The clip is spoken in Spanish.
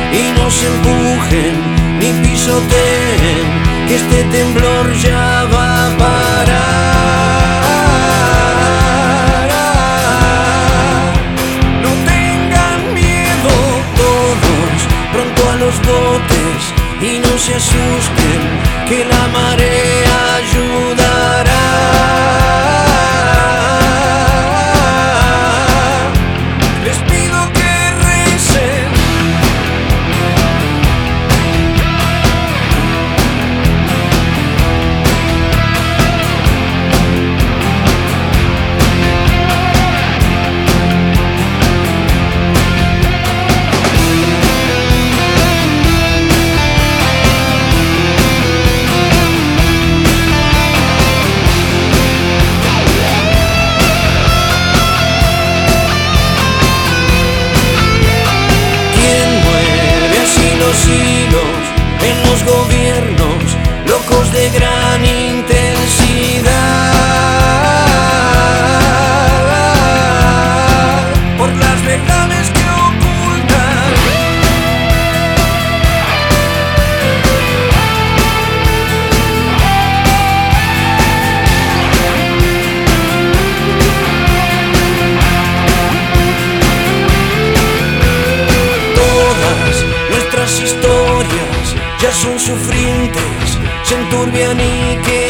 y nos empujen ni pisoteen, que este temblor ya va a parar. No tengan miedo todos, pronto a los botes, y no se asusten, que la marea ayudará. Les pido que recen. Hilos en los gobiernos, locos de gran intensidad, por las verdades que ocultan. Todas nuestras historias ya son sufrientes, se enturbian y que